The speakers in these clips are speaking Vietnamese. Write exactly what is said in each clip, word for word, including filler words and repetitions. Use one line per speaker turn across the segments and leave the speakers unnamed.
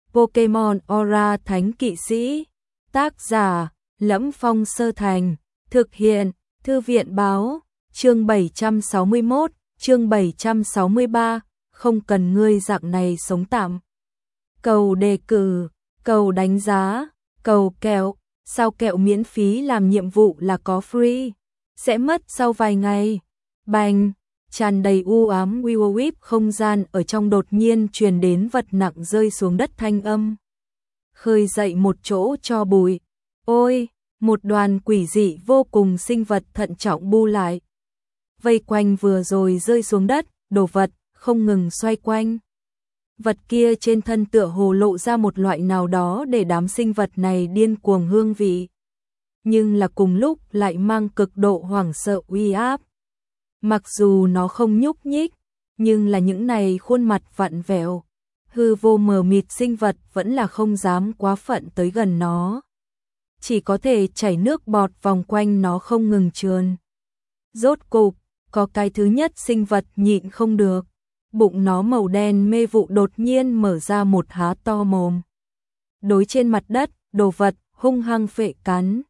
Pokemon Aura Thánh Kỵ Sĩ. Tác giả: Lẫm Phong Sơ Thành. Thực hiện: Thư viện báo. Chương bảy trăm sáu mươi mốt, chương bảy trăm sáu mươi ba, không cần ngươi dạng này sống tạm. Cầu đề cử, cầu đánh giá, cầu kẹo, sao kẹo miễn phí làm nhiệm vụ là có free, sẽ mất sau vài ngày. Bành, tràn đầy u ám Will Whip không gian ở trong đột nhiên truyền đến vật nặng rơi xuống đất thanh âm. Khơi dậy một chỗ cho bụi. Ôi, một đoàn quỷ dị vô cùng sinh vật thận trọng bu lại. Vây quanh vừa rồi rơi xuống đất, đồ vật không ngừng xoay quanh. Vật kia trên thân tựa hồ lộ ra một loại nào đó để đám sinh vật này điên cuồng hương vị. Nhưng là cùng lúc lại mang cực độ hoảng sợ uy áp. Mặc dù nó không nhúc nhích, nhưng là những này khuôn mặt vặn vẹo, hư vô mờ mịt sinh vật vẫn là không dám quá phận tới gần nó. Chỉ có thể chảy nước bọt vòng quanh nó không ngừng trườn. Rốt cục, có cái thứ nhất sinh vật nhịn không được. Bụng nó màu đen mê vụ đột nhiên mở ra một há to mồm. Đối trên mặt đất, đồ vật hung hăng phệ cắn.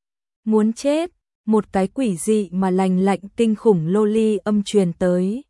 Muốn chết, một cái quỷ dị mà lành lạnh kinh khủng loli âm truyền tới.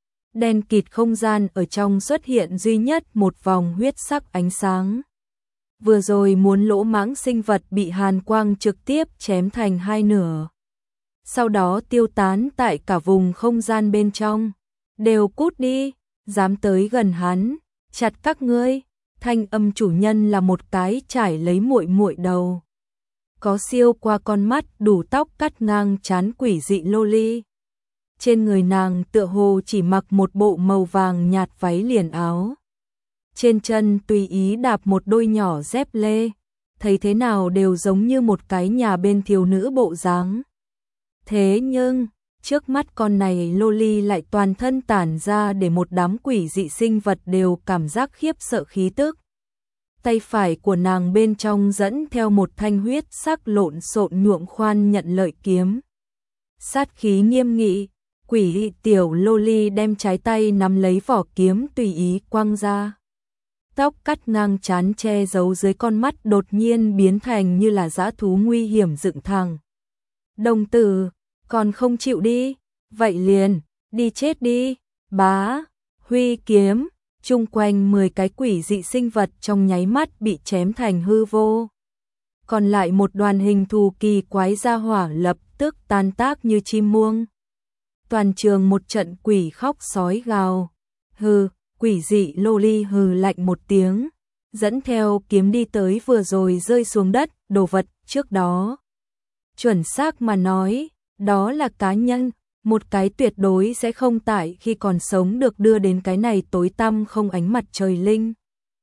Đen kịt không gian ở trong xuất hiện duy nhất một vòng huyết sắc ánh sáng. Vừa rồi muốn lỗ mãng sinh vật bị hàn quang trực tiếp chém thành hai nửa. Sau đó tiêu tán tại cả vùng không gian bên trong. Đều cút đi, dám tới gần hắn, chặt các ngươi. Thanh âm chủ nhân là một cái trải lấy muội muội đầu. Có siêu qua con mắt đủ tóc cắt ngang trán quỷ dị loli. Trên người nàng tựa hồ chỉ mặc một bộ màu vàng nhạt váy liền áo. Trên chân tùy ý đạp một đôi nhỏ dép lê, thấy thế nào đều giống như một cái nhà bên thiếu nữ bộ dáng. Thế nhưng, trước mắt con này loli lại toàn thân tản ra để một đám quỷ dị sinh vật đều cảm giác khiếp sợ khí tức. Tay phải của nàng bên trong dẫn theo một thanh huyết sắc lộn xộn nhuộm khoan nhận lợi kiếm. Sát khí nghiêm nghị, quỷ tiểu loli đem trái tay nắm lấy vỏ kiếm tùy ý quăng ra. Tóc cắt ngang trán che giấu dưới con mắt đột nhiên biến thành như là dã thú nguy hiểm dựng thẳng. Đồng tử, còn không chịu đi, vậy liền, đi chết đi, bá, huy kiếm, chung quanh mười cái quỷ dị sinh vật trong nháy mắt bị chém thành hư vô. Còn lại một đoàn hình thù kỳ quái ra hỏa lập tức tan tác như chim muông. Toàn trường một trận quỷ khóc sói gào, hừ. Quỷ dị loli hừ lạnh một tiếng, dẫn theo kiếm đi tới vừa rồi rơi xuống đất, đồ vật trước đó. Chuẩn xác mà nói, đó là cá nhân, một cái tuyệt đối sẽ không tại khi còn sống được đưa đến cái này tối tăm không ánh mặt trời linh.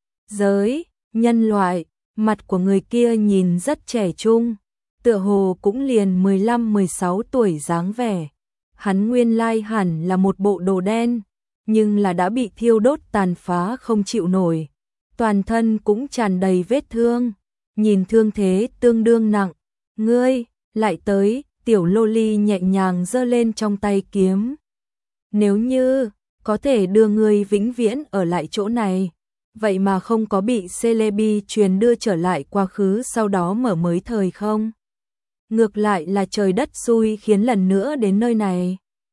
Giới, nhân loại, mặt của người kia nhìn rất trẻ trung, tựa hồ cũng liền mười lăm mười sáu tuổi dáng vẻ. Hắn nguyên lai hẳn là một bộ đồ đen. Nhưng là đã bị thiêu đốt tàn phá không chịu nổi. Toàn thân cũng tràn đầy vết thương. Nhìn thương thế tương đương nặng. Ngươi, lại tới, tiểu loli nhẹ nhàng giơ lên trong tay kiếm. Nếu như, có thể đưa ngươi vĩnh viễn ở lại chỗ này. Vậy mà không có bị Celebi truyền đưa trở lại quá khứ sau đó mở mới thời không? Ngược lại là trời đất xui khiến lần nữa đến nơi này.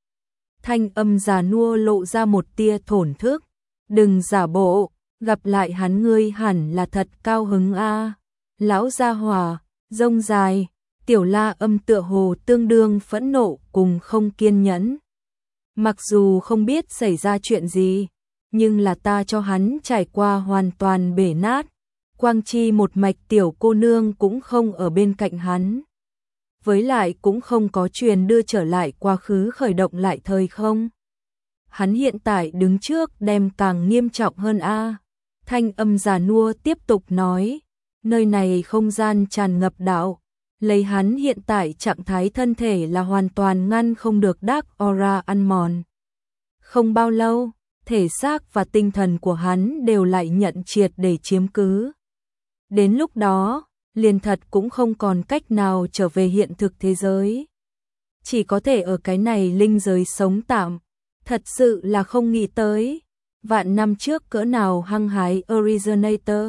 Thanh âm già nua lộ ra một tia thổn thức. Đừng giả bộ, gặp lại hắn ngươi hẳn là thật cao hứng a. Lão gia hỏa, rông dài, tiểu la âm tựa hồ tương đương phẫn nộ cùng không kiên nhẫn. Mặc dù không biết xảy ra chuyện gì, nhưng là ta cho hắn trải qua hoàn toàn bể nát. Quang chi một mạch tiểu cô nương cũng không ở bên cạnh hắn. Với lại cũng không có truyền đưa trở lại quá khứ khởi động lại thời không. Hắn hiện tại đứng trước đem càng nghiêm trọng hơn a. Thanh âm già nua tiếp tục nói, nơi này không gian tràn ngập đạo, lấy hắn hiện tại trạng thái thân thể là hoàn toàn ngăn không được Dark Aura ăn mòn. Không bao lâu, thể xác và tinh thần của hắn đều lại nhận triệt để chiếm cứ. Đến lúc đó, liền thật cũng không còn cách nào trở về hiện thực thế giới. Chỉ có thể ở cái này linh giới sống tạm. Thật sự là không nghĩ tới. Vạn năm trước cỡ nào hăng hái Originator,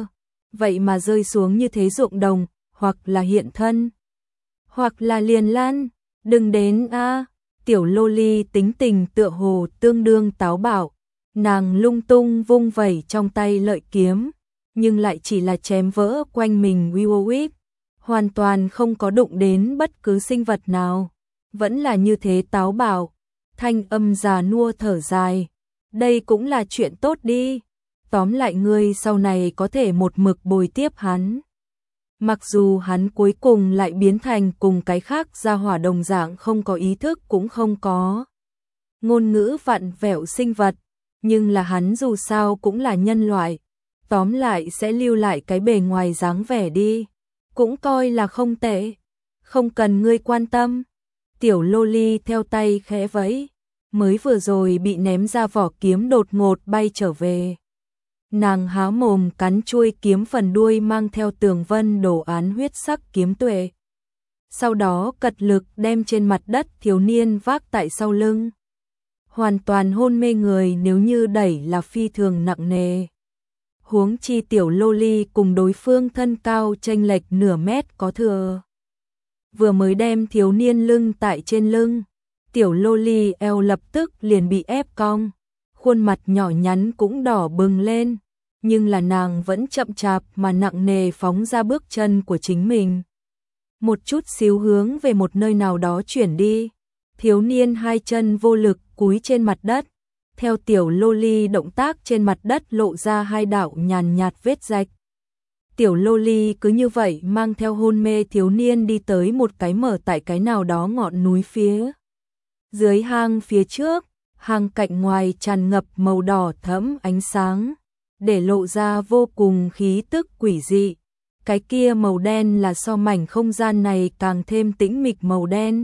vậy mà rơi xuống như thế ruộng đồng, hoặc là hiện thân, hoặc là liền lan, đừng đến a. Tiểu loli tính tình tựa hồ tương đương táo bạo, nàng lung tung vung vẩy trong tay lợi kiếm, nhưng lại chỉ là chém vỡ quanh mình Wiwowip, hoàn toàn không có đụng đến bất cứ sinh vật nào, vẫn là như thế táo bạo. Thanh âm già nua thở dài, đây cũng là chuyện tốt đi, tóm lại ngươi sau này có thể một mực bồi tiếp hắn. Mặc dù hắn cuối cùng lại biến thành cùng cái khác gia hỏa đồng dạng không có ý thức cũng không có ngôn ngữ vặn vẹo sinh vật, nhưng là hắn dù sao cũng là nhân loại, tóm lại sẽ lưu lại cái bề ngoài dáng vẻ đi, cũng coi là không tệ, không cần ngươi quan tâm. Tiểu loli theo tay khẽ vẫy, mới vừa rồi bị ném ra vỏ kiếm đột ngột bay trở về. Nàng há mồm cắn chuôi kiếm phần đuôi mang theo tường vân đồ án huyết sắc kiếm tuệ. Sau đó cật lực đem trên mặt đất thiếu niên vác tại sau lưng. Hoàn toàn hôn mê người nếu như đẩy là phi thường nặng nề. Huống chi tiểu loli cùng đối phương thân cao chênh lệch nửa mét có thừa. Vừa mới đem thiếu niên lưng tại trên lưng, tiểu loli eo lập tức liền bị ép cong. Khuôn mặt nhỏ nhắn cũng đỏ bừng lên, nhưng là nàng vẫn chậm chạp mà nặng nề phóng ra bước chân của chính mình. Một chút xíu hướng về một nơi nào đó chuyển đi, thiếu niên hai chân vô lực cúi trên mặt đất, theo tiểu loli động tác trên mặt đất lộ ra hai đạo nhàn nhạt vết rạch. Tiểu loli cứ như vậy mang theo hôn mê thiếu niên đi tới một cái mở tại cái nào đó ngọn núi phía dưới hang phía trước. Hang cạnh ngoài tràn ngập màu đỏ thẫm ánh sáng, để lộ ra vô cùng khí tức quỷ dị. Cái kia màu đen là so mảnh không gian này càng thêm tĩnh mịch màu đen.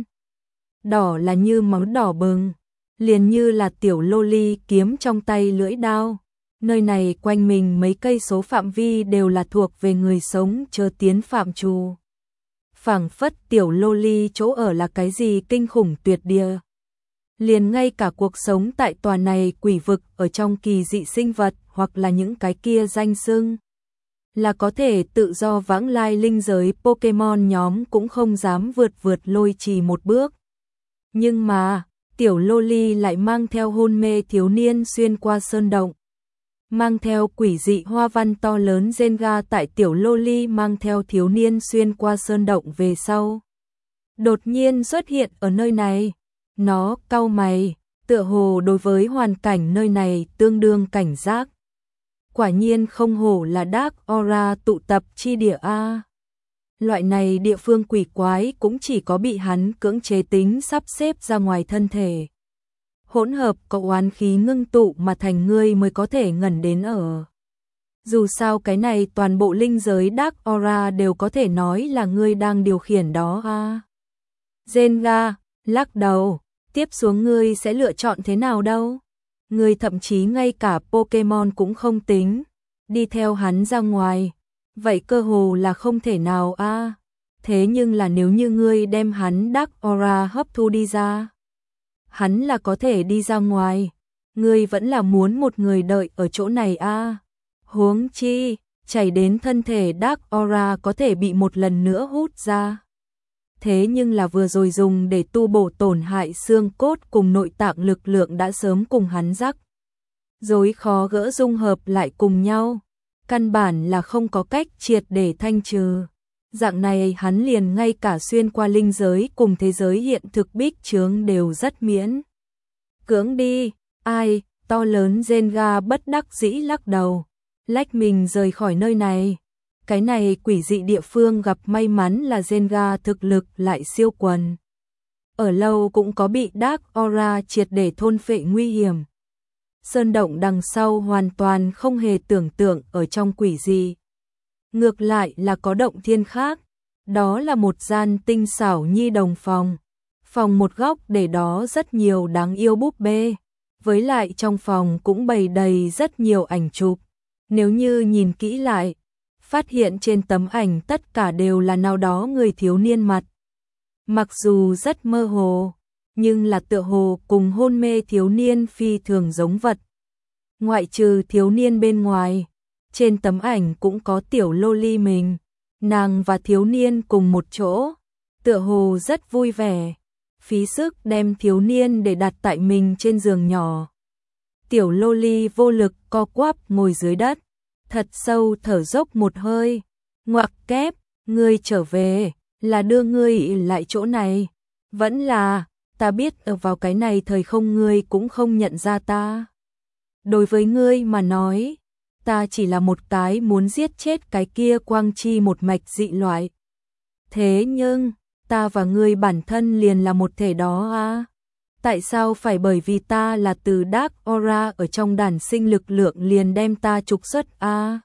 Đỏ là như máu đỏ bừng, liền như là tiểu loli kiếm trong tay lưỡi đao. Nơi này quanh mình mấy cây số phạm vi đều là thuộc về người sống chờ tiến phạm trù. Phảng phất tiểu loli chỗ ở là cái gì kinh khủng tuyệt địa. Liền ngay cả cuộc sống tại tòa này quỷ vực ở trong kỳ dị sinh vật hoặc là những cái kia danh xưng là có thể tự do vãng lai linh giới Pokemon nhóm cũng không dám vượt vượt lôi trì một bước. Nhưng mà, tiểu loli lại mang theo hôn mê thiếu niên xuyên qua sơn động. Mang theo quỷ dị hoa văn to lớn Zenga tại tiểu loli mang theo thiếu niên xuyên qua sơn động về sau. Đột nhiên xuất hiện ở nơi này. Nó cau mày, tựa hồ đối với hoàn cảnh nơi này tương đương cảnh giác. Quả nhiên không hổ là Dark Aura tụ tập chi địa a. Loại này địa phương quỷ quái cũng chỉ có bị hắn cưỡng chế tính sắp xếp ra ngoài thân thể. Hỗn hợp có oán khí ngưng tụ mà thành ngươi mới có thể ngẩn đến ở. Dù sao cái này toàn bộ linh giới Dark Aura đều có thể nói là ngươi đang điều khiển đó a. Zenga lắc đầu. Tiếp xuống ngươi sẽ lựa chọn thế nào đâu? Ngươi thậm chí ngay cả Pokemon cũng không tính, đi theo hắn ra ngoài, vậy cơ hồ là không thể nào a. À. Thế nhưng là nếu như ngươi đem hắn Dark Aura hấp thu đi ra, hắn là có thể đi ra ngoài, ngươi vẫn là muốn một người đợi ở chỗ này a. À. Huống chi, chảy đến thân thể Dark Aura có thể bị một lần nữa hút ra. Thế nhưng là vừa rồi dùng để tu bổ tổn hại xương cốt cùng nội tạng lực lượng đã sớm cùng hắn rắc rối khó gỡ dung hợp lại cùng nhau, căn bản là không có cách triệt để thanh trừ. Dạng này hắn liền ngay cả xuyên qua linh giới cùng thế giới hiện thực bích chướng đều rất miễn cưỡng đi. Ai, to lớn Zenga bất đắc dĩ lắc đầu, lách mình rời khỏi nơi này. Cái này quỷ dị địa phương gặp may mắn là Zenga thực lực lại siêu quần. Ở lâu cũng có bị Dark Aura triệt để thôn phệ nguy hiểm. Sơn động đằng sau hoàn toàn không hề tưởng tượng ở trong quỷ dị. Ngược lại là có động thiên khác. Đó là một gian tinh xảo nhi đồng phòng. Phòng một góc để đó rất nhiều đáng yêu búp bê. Với lại trong phòng cũng bày đầy rất nhiều ảnh chụp. Nếu như nhìn kỹ lại, phát hiện trên tấm ảnh tất cả đều là nào đó người thiếu niên mặt. Mặc dù rất mơ hồ, nhưng là tựa hồ cùng hôn mê thiếu niên phi thường giống vật. Ngoại trừ thiếu niên bên ngoài, trên tấm ảnh cũng có tiểu loli mình, nàng và thiếu niên cùng một chỗ, tựa hồ rất vui vẻ, phí sức đem thiếu niên để đặt tại mình trên giường nhỏ. Tiểu loli vô lực co quắp ngồi dưới đất, thật sâu thở dốc một hơi, ngoặc kép, ngươi trở về, là đưa ngươi lại chỗ này, vẫn là, ta biết ở vào cái này thời không ngươi cũng không nhận ra ta. Đối với ngươi mà nói, ta chỉ là một cái muốn giết chết cái kia quang chi một mạch dị loại. Thế nhưng, ta và ngươi bản thân liền là một thể đó à? Tại sao phải bởi vì ta là từ Dark Aura ở trong đản sinh lực lượng liền đem ta trục xuất à?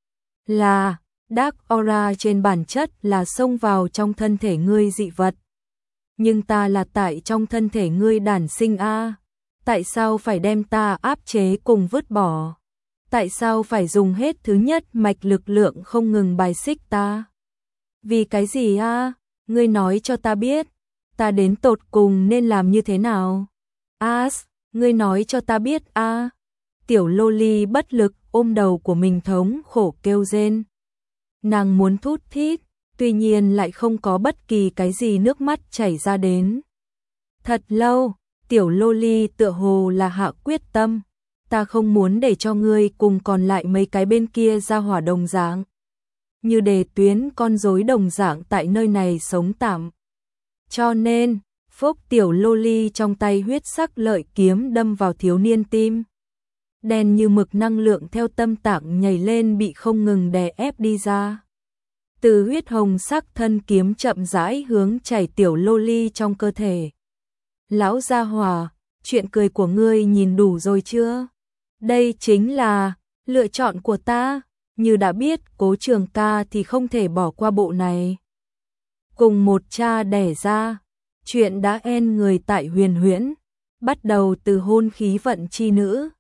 Là, Dark Aura trên bản chất là xông vào trong thân thể ngươi dị vật. Nhưng ta là tại trong thân thể ngươi đản sinh a, tại sao phải đem ta áp chế cùng vứt bỏ? Tại sao phải dùng hết thứ nhất mạch lực lượng không ngừng bài xích ta? Vì cái gì a? Ngươi nói cho ta biết, ta đến tột cùng nên làm như thế nào? As, ngươi nói cho ta biết a. Tiểu loli bất lực ôm đầu của mình thống khổ kêu rên. Nàng muốn thút thít, tuy nhiên lại không có bất kỳ cái gì nước mắt chảy ra đến. Thật lâu, tiểu loli tựa hồ là hạ quyết tâm, ta không muốn để cho ngươi cùng còn lại mấy cái bên kia ra hỏa đồng dạng. Như đề tuyến con rối đồng dạng tại nơi này sống tạm. Cho nên, phốc tiểu loli trong tay huyết sắc lợi kiếm đâm vào thiếu niên tim. Đen như mực năng lượng theo tâm tạng nhảy lên bị không ngừng đè ép đi ra. Từ huyết hồng sắc thân kiếm chậm rãi hướng chảy tiểu loli trong cơ thể. Lão gia hỏa, chuyện cười của ngươi nhìn đủ rồi chưa? Đây chính là lựa chọn của ta, như đã biết Cố Trường Ca thì không thể bỏ qua bộ này. Cùng một cha đẻ ra, chuyện đã en người tại Huyền Huyễn, bắt đầu từ hôn khí vận chi nữ,